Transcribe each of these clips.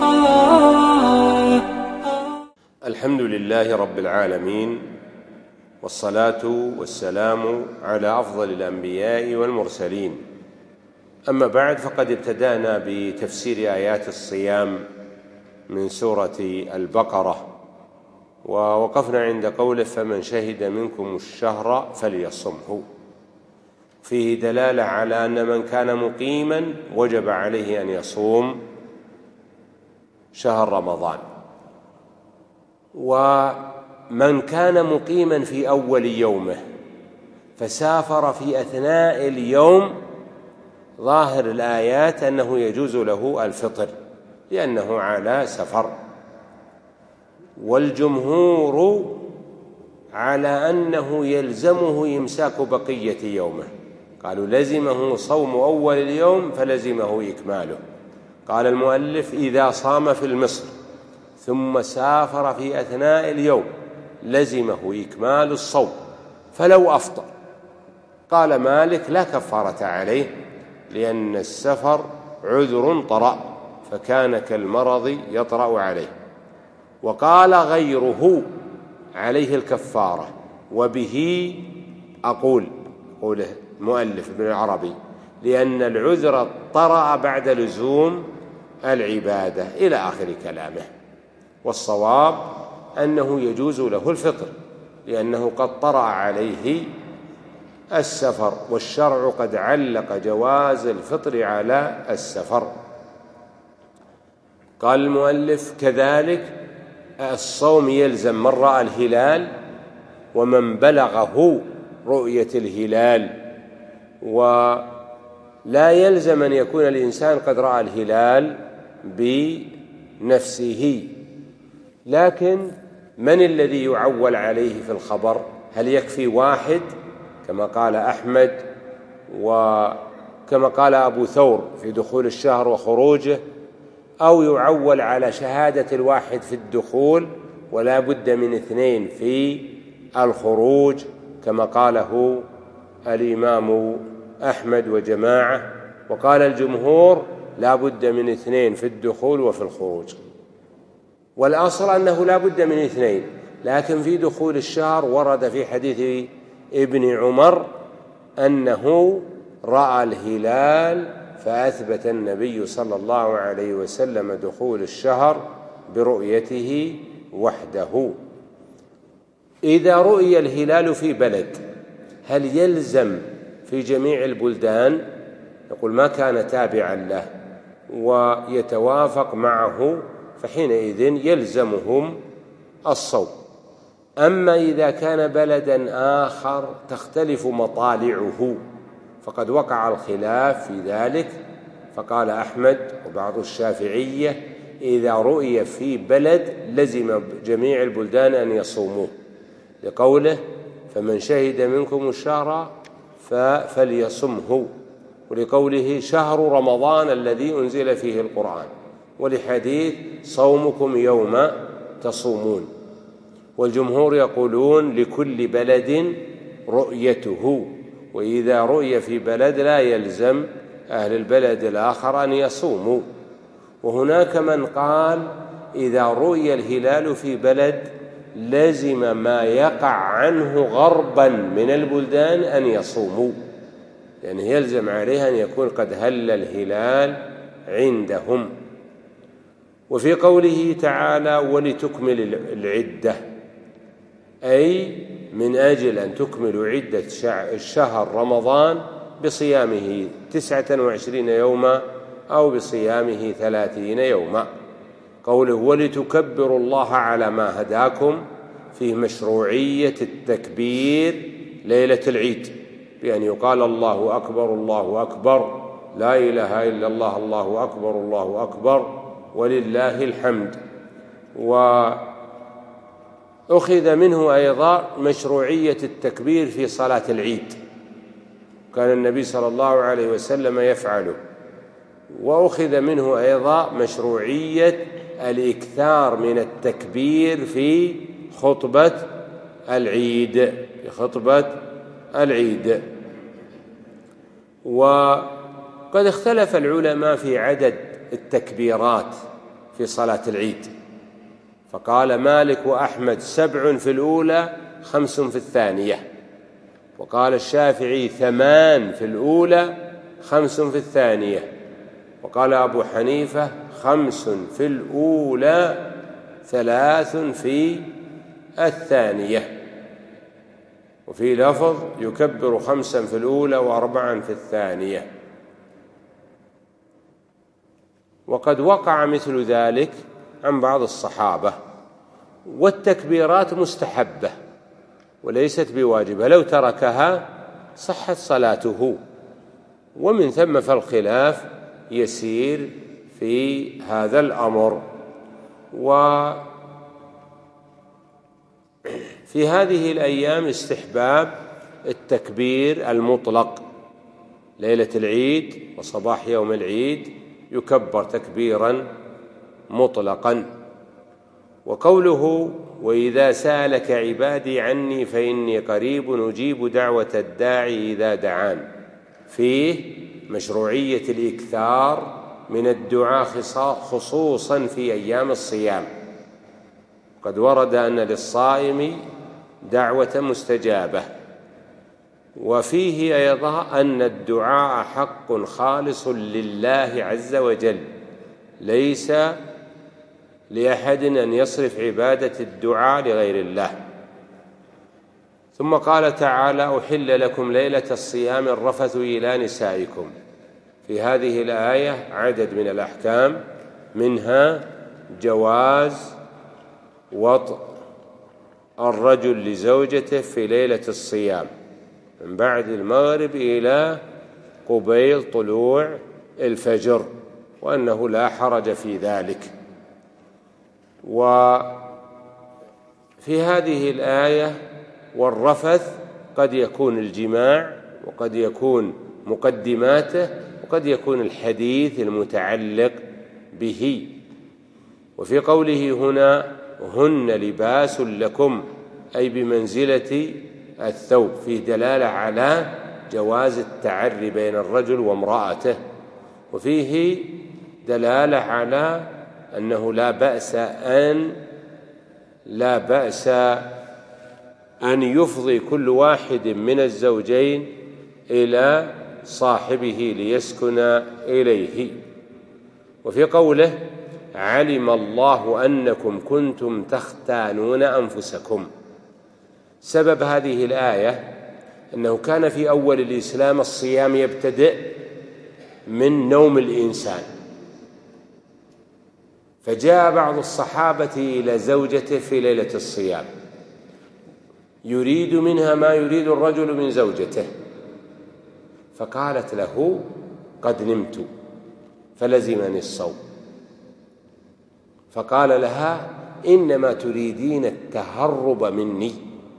الحمد لله رب العالمين، والصلاة والسلام على أفضل الأنبياء والمرسلين. أما بعد، فقد ابتدأنا بتفسير آيات الصيام من سورة البقرة، ووقفنا عند قوله: فمن شهد منكم الشهر فليصمه. فيه دلالة على أن من كان مقيما وجب عليه أن يصوم شهر رمضان، ومن كان مقيما في أول يومه فسافر في أثناء اليوم، ظاهر الآيات أنه يجوز له الفطر لأنه على سفر. والجمهور على أنه يلزمه إمساك بقية يومه، قالوا لزمه صوم أول اليوم فلزمه إكماله. قال المؤلف: إذا صام في المصر ثم سافر في أثناء اليوم لزمه إكمال الصوم فلو أفطر. قال مالك: لا كفارة عليه لأن السفر عذر طرأ، فكان كالمرض يطرأ عليه. وقال غيره: عليه الكفارة. وبه أقول المؤلف ابن العربي: لأن العذر طرأ بعد لزوم العبادة، إلى آخر كلامه. والصواب أنه يجوز له الفطر لأنه قد طرأ عليه السفر، والشرع قد علق جواز الفطر على السفر. قال المؤلف: كذلك الصوم يلزم من رأى الهلال ومن بلغه رؤية الهلال، ولا يلزم أن يكون الإنسان قد رأى الهلال بنفسه. لكن من الذي يعول عليه في الخبر؟ هل يكفي واحد كما قال أحمد وكما قال أبو ثور في دخول الشهر وخروجه، أو يعول على شهادة الواحد في الدخول ولا بد من اثنين في الخروج كما قاله الإمام أحمد وجماعة؟ وقال الجمهور: لا بد من اثنين في الدخول وفي الخروج. والأصل أنه لا بد من اثنين، لكن في دخول الشهر ورد في حديث ابن عمر أنه رأى الهلال فأثبت النبي صلى الله عليه وسلم دخول الشهر برؤيته وحده. إذا رؤي الهلال في بلد هل يلزم في جميع البلدان؟ يقول: ما كان تابعا له ويتوافق معه فحينئذ يلزمهم الصوم. أما إذا كان بلدا آخر تختلف مطالعه فقد وقع الخلاف في ذلك، فقال أحمد وبعض الشافعية: إذا رؤي في بلد لزم جميع البلدان أن يصوموه، لقوله: فمن شهد منكم الشهر فليصمه، ولقوله: شهر رمضان الذي أنزل فيه القرآن، ولحديث: صومكم يوم تصومون. والجمهور يقولون: لكل بلد رؤيته، وإذا رؤي في بلد لا يلزم أهل البلد الآخر أن يصوموا. وهناك من قال: إذا رؤي الهلال في بلد لزم ما يقع عنه غربا من البلدان أن يصوموا، لأنه يلزم عليه أن يكون قد هل الهلال عندهم. وفي قوله تعالى: ولتكمل العدة، أي من أجل أن تكملوا عدة الشهر رمضان بصيامه 29 يوما أو بصيامه 30 يوما. قوله: ولتكبروا الله على ما هداكم، فيه مشروعية التكبير ليلة العيد، بأن يقال: الله أكبر الله أكبر، لا إله إلا الله، الله أكبر الله أكبر، ولله الحمد. وأخذ منه أيضا مشروعية التكبير في صلاة العيد، كان النبي صلى الله عليه وسلم يفعله. وأخذ منه أيضا مشروعية الإكثار من التكبير في خطبة العيد. وقد اختلف العلماء في عدد التكبيرات في صلاة العيد، فقال مالك وأحمد 7 في الأولى 5 في الثانية، وقال الشافعي 8 في الأولى 5 في الثانية، وقال أبو حنيفة 5 في الأولى 3 في الثانية. وفي لفظ يكبر 5 في الأولى و4 في الثانية. وقد وقع مثل ذلك عن بعض الصحابة، والتكبيرات مستحبة وليست بواجبة، لو تركها صحت صلاته، ومن ثم فالخلاف يسير في هذا الأمر. وفي هذه الأيام استحباب التكبير المطلق، ليلة العيد وصباح يوم العيد يكبر تكبيرا مطلقا. وقوله وإذا سألك عبادي عني فإني قريب أجيب دعوة الداعي إذا دعان، فيه مشروعية الإكثار من الدعاء خصوصا في أيام الصيام. قد ورد أن للصائم دعوة مستجابة، وفيه أيضا أن الدعاء حق خالص لله عز وجل، ليس لأحد أن يصرف عبادة الدعاء لغير الله. ثم قال تعالى أحل لكم ليلة الصيام الرفث إلى نسائكم. في هذه الآية عدد من الأحكام، منها جواز وطء الرجل لزوجته في ليلة الصيام من بعد المغرب إلى قبيل طلوع الفجر، وأنه لا حرج في ذلك. وفي هذه الآية والرفث قد يكون الجماع، وقد يكون مقدماته، وقد يكون الحديث المتعلق به. وفي قوله هنا هن لباس لكم أي بمنزلة الثوب، فيه دلالة على جواز التعري بين الرجل وامرأته، وفيه دلالة على أنه لا بأس أن يفضي كل واحد من الزوجين إلى صاحبه ليسكن إليه. وفي قوله علم الله أنكم كنتم تختانون أنفسكم، سبب هذه الآية أنه كان في أول الإسلام الصيام يبتدئ من نوم الإنسان، فجاء بعض الصحابة إلى زوجته في ليلة الصيام يريد منها ما يريد الرجل من زوجته، فقالت له قد نمت فلزمني الصوم، فقال لها إنما تريدين التهرب مني،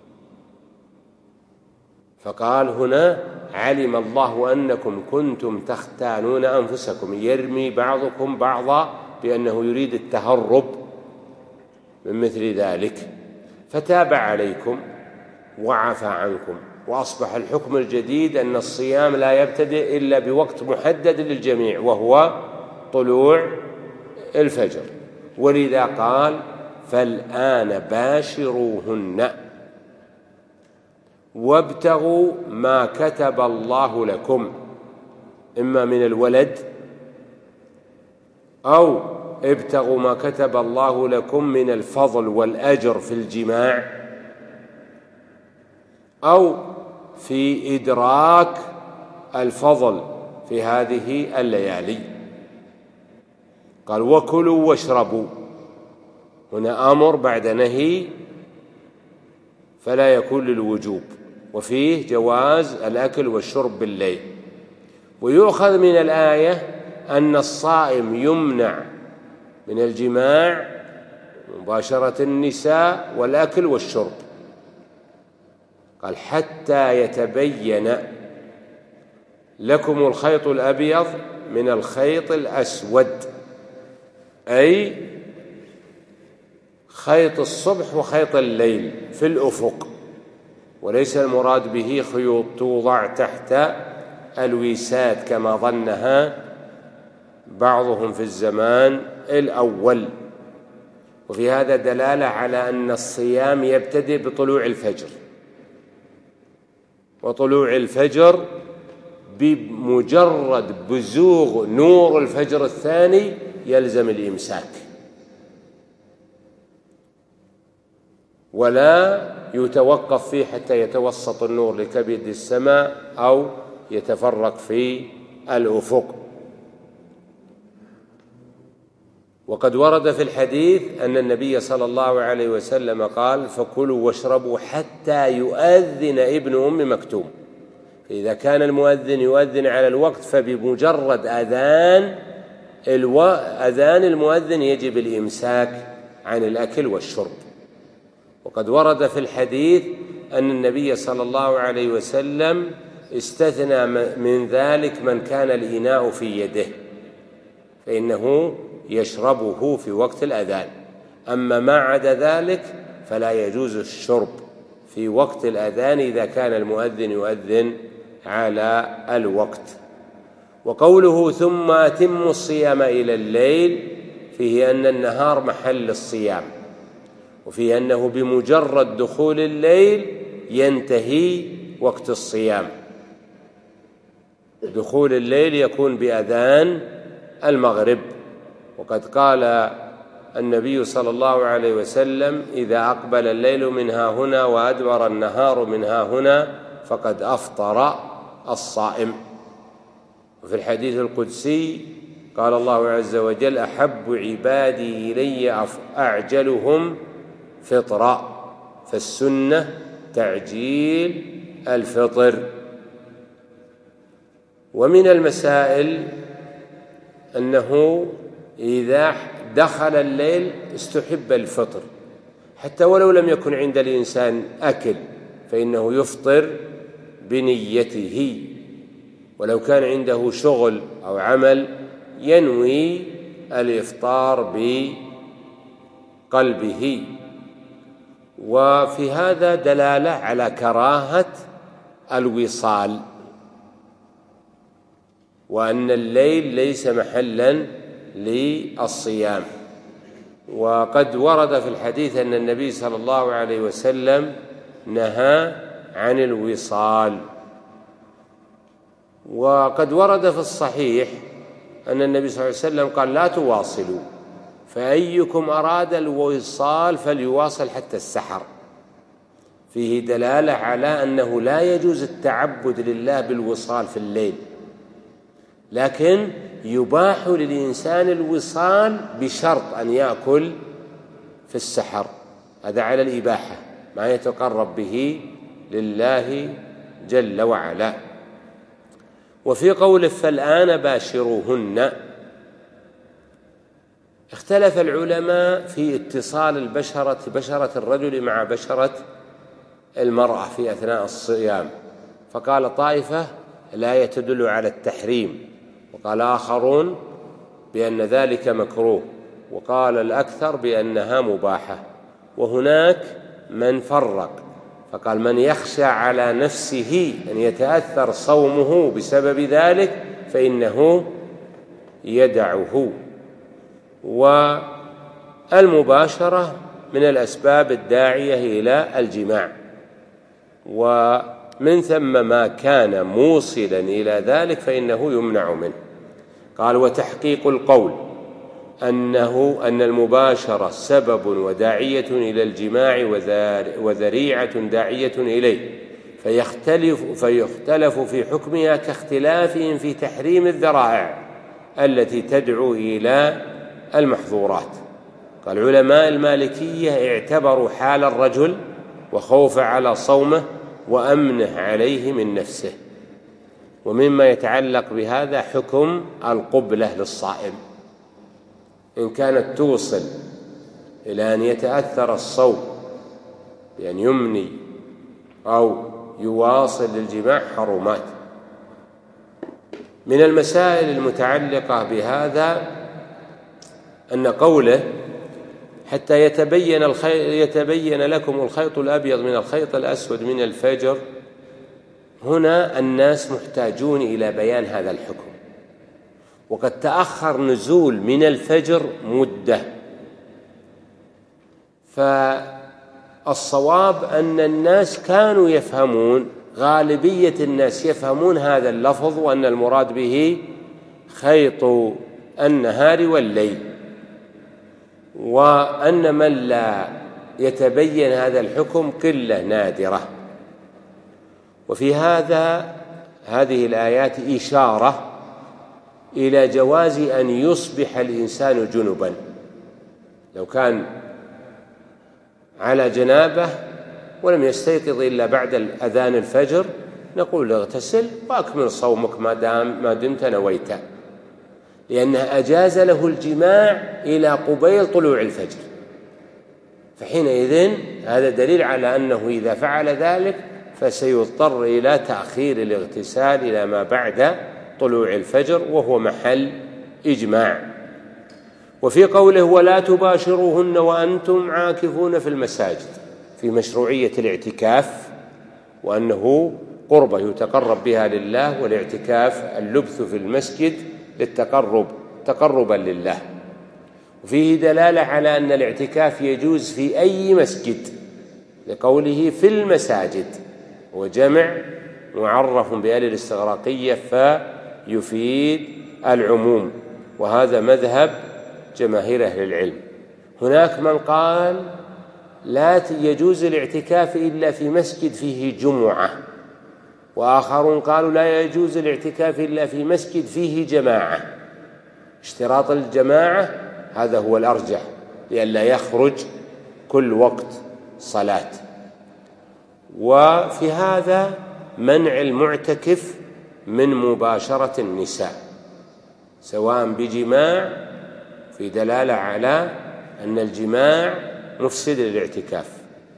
فقال هنا علم الله أنكم كنتم تختانون أنفسكم، يرمي بعضكم بعضا بأنه يريد التهرب من مثل ذلك، فتاب عليكم وعفى عنكم. وأصبح الحكم الجديد أن الصيام لا يبتدئ إلا بوقت محدد للجميع وهو طلوع الفجر، ولذا قال فالآن باشروهن وابتغوا ما كتب الله لكم، إما من الولد أو ابتغوا ما كتب الله لكم من الفضل والأجر في الجماع، أو في إدراك الفضل في هذه الليالي. قال وكلوا واشربوا، هنا أمر بعد نهي فلا يكون للوجوب، وفيه جواز الأكل والشرب بالليل. ويؤخذ من الآية أن الصائم يمنع من الجماع، مباشرة النساء، والأكل والشرب. قال حتى يتبين لكم الخيط الأبيض من الخيط الأسود، أي خيط الصبح وخيط الليل في الأفق، وليس المراد به خيوط توضع تحت الويساد كما ظنها بعضهم في الزمان الأول. وفي هذا دلالة على أن الصيام يبتدئ بطلوع الفجر، وطلوع الفجر بمجرد بزوغ نور الفجر الثاني يلزم الإمساك، ولا يتوقف فيه حتى يتوسط النور لكبد السماء أو يتفرق في الأفق. وقد ورد في الحديث أن النبي صلى الله عليه وسلم قال: فكلوا واشربوا حتى يؤذن ابن أم مكتوم. فإذا كان المؤذن يؤذن على الوقت فبمجرد أذان المؤذن يجب الإمساك عن الأكل والشرب. وقد ورد في الحديث أن النبي صلى الله عليه وسلم استثنى من ذلك من كان الإناء في يده، فإنه يشربه في وقت الأذان. أما ما عدا ذلك فلا يجوز الشرب في وقت الأذان إذا كان المؤذن يؤذن على الوقت. وقوله ثم أتموا الصيام إلى الليل فيه أن النهار محل الصيام، وفيه أنه بمجرد دخول الليل ينتهي وقت الصيام. دخول الليل يكون بأذان المغرب. وقد قال النبي صلى الله عليه وسلم: إذا أقبل الليل من ها هنا وأدبر النهار من ها هنا فقد أفطر الصائم. وفي الحديث القدسي قال الله عز وجل: أحب عبادي إلي أعجلهم فطرا، فالسنة تعجيل الفطر. ومن المسائل أنه إذا دخل الليل استحب الفطر حتى ولو لم يكن عند الإنسان أكل، فإنه يفطر بنيته. ولو كان عنده شغل أو عمل ينوي الإفطار بقلبه. وفي هذا دلالة على كراهة الوصال، وأن الليل ليس محلا للصيام. وقد ورد في الحديث أن النبي صلى الله عليه وسلم نهى عن الوصال. وقد ورد في الصحيح أن النبي صلى الله عليه وسلم قال: لا تواصلوا، فأيكم أراد الوصال فليواصل حتى السحر. فيه دلالة على أنه لا يجوز التعبد لله بالوصال في الليل، لكن يباح للإنسان الوصال بشرط أن يأكل في السحر، هذا على الإباحة، ما يتقرب به لله جل وعلا. وفي قوله: فالآن باشروهن، اختلف العلماء في اتصال بشرة الرجل مع بشرة المرأة في أثناء الصيام، فقال طائفة: لا يتدل على التحريم، وقال آخرون بأن ذلك مكروه، وقال الأكثر بأنها مباحة. وهناك من فرق فقال: من يخشى على نفسه أن يتأثر صومه بسبب ذلك فإنه يدعه. والمباشرة من الأسباب الداعية إلى الجماع، ومن ثم ما كان موصلا إلى ذلك فإنه يمنع منه. قال: وتحقيق القول أن المباشرة سبب وداعية إلى الجماع وذريعة داعية إليه، فيختلف في حكمها كاختلافهم في تحريم الذرائع التي تدعو إلى المحظورات. قال: علماء المالكية اعتبروا حال الرجل وخوف على صومه وأمنه عليه من نفسه. ومما يتعلق بهذا حكم القبلة للصائم، إن كانت توصل إلى أن يتأثر الصوم بأن يمني أو يواصل للجماع حرمات. من المسائل المتعلقة بهذا أن قوله: حتى يتبين لكم الخيط الأبيض من الخيط الأسود من الفجر، هنا الناس محتاجون إلى بيان هذا الحكم، وقد تأخر نزول من الفجر مدة. فالصواب أن الناس كانوا يفهمون، غالبية الناس يفهمون هذا اللفظ، وأن المراد به خيط النهار والليل، وأن من لا يتبين هذا الحكم قلة نادرة. وفي هذه الآيات إشارة إلى جواز أن يصبح الإنسان جنبا. لو كان على جنابه ولم يستيقظ إلا بعد أذان الفجر نقول اغتسل وأكمل صومك ما دمت نويت، لأنه أجاز له الجماع إلى قبيل طلوع الفجر، فحينئذ هذا دليل على أنه إذا فعل ذلك فسيضطر إلى تأخير الاغتسال إلى ما بعد طلوع الفجر، وهو محل إجماع. وفي قوله ولا تباشروهن وأنتم عاكفون في المساجد في مشروعية الاعتكاف، وأنه قربة يتقرب بها لله، والاعتكاف اللبث في المسجد تقربا لله. وفيه دلالة على أن الاعتكاف يجوز في أي مسجد لقوله في المساجد، وجمع معرف بآل الاستغراقية فيفيد العموم، وهذا مذهب جماهير أهل العلم. هناك من قال لا يجوز الاعتكاف إلا في مسجد فيه جمعة، وآخرون قالوا لا يجوز الاعتكاف إلا في مسجد فيه جماعة. اشتراط الجماعة هذا هو الأرجح، لئلا يخرج كل وقت صلاة. وفي هذا منع المعتكف من مباشرة النساء سواء بجماع، في دلالة على أن الجماع مفسد للاعتكاف،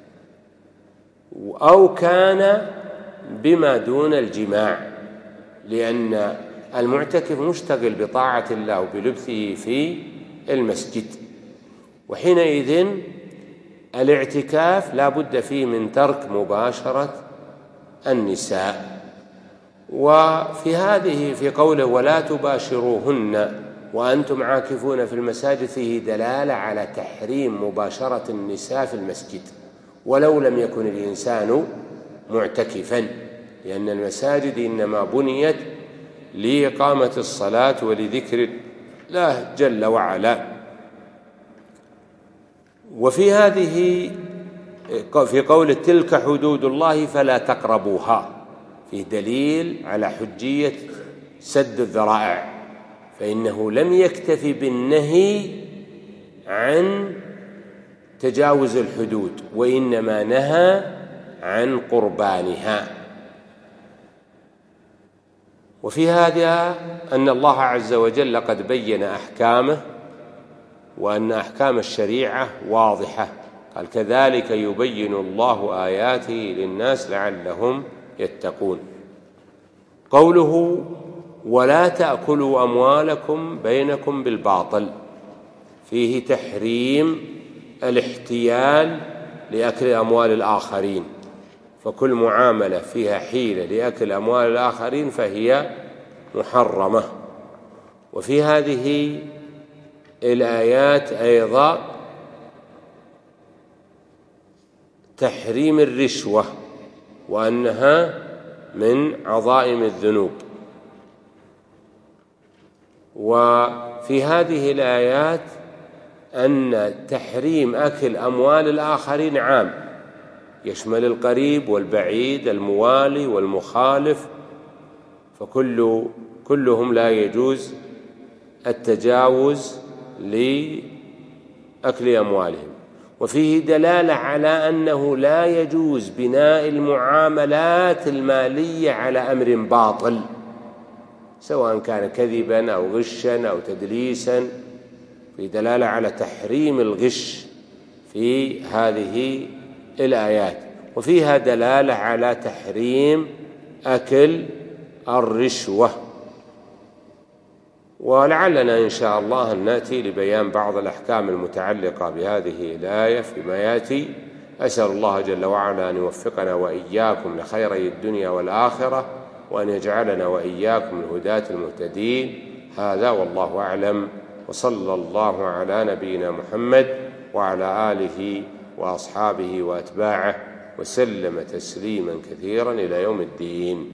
أو كان بما دون الجماع، لأن المعتكف مشتغل بطاعة الله وبلبثه في المسجد، وحينئذ الاعتكاف لا بد فيه من ترك مباشرة النساء. وفي هذه في قوله ولا تباشروهن وأنتم عاكفون في المساجد فيه دلالة على تحريم مباشرة النساء في المسجد ولو لم يكن الإنسان معتكفا، لأن المساجد إنما بنيت لإقامة الصلاة ولذكر الله جل وعلا. وفي هذه في قول تلك حدود الله فلا تقربوها فيه دليل على حجية سد الذرائع، فإنه لم يكتفي بالنهي عن تجاوز الحدود، وإنما نهى عن قربانها. وفي هذا أن الله عز وجل قد بين أحكامه، وأن أحكام الشريعة واضحة، قال كذلك يبين الله آياته للناس لعلهم يتقون. قوله ولا تأكلوا أموالكم بينكم بالباطل فيه تحريم الاحتيال لأكل أموال الآخرين، فكل معاملة فيها حيلة لأكل أموال الآخرين فهي محرمة. وفي هذه الآيات أيضا تحريم الرشوة، وأنها من عظائم الذنوب. وفي هذه الآيات أن تحريم أكل أموال الآخرين عام، يشمل القريب والبعيد، الموالي والمخالف، فكلهم لا يجوز التجاوز لأكل أموالهم. وفيه دلالة على أنه لا يجوز بناء المعاملات المالية على أمر باطل، سواء كان كذبا أو غشا أو تدليسا، في دلالة على تحريم الغش في هذه الآيات. وفيها دلالة على تحريم أكل الرشوة. ولعلنا إن شاء الله أن نأتي لبيان بعض الأحكام المتعلقة بهذه الآية فيما يأتي. أسأل الله جل وعلا أن يوفقنا وإياكم لخيري الدنيا والآخرة، وأن يجعلنا وإياكم من الهداة المهتدين. هذا والله أعلم، وصلى الله على نبينا محمد وعلى آله وأصحابه وأتباعه وسلم تسليما كثيرا إلى يوم الدين.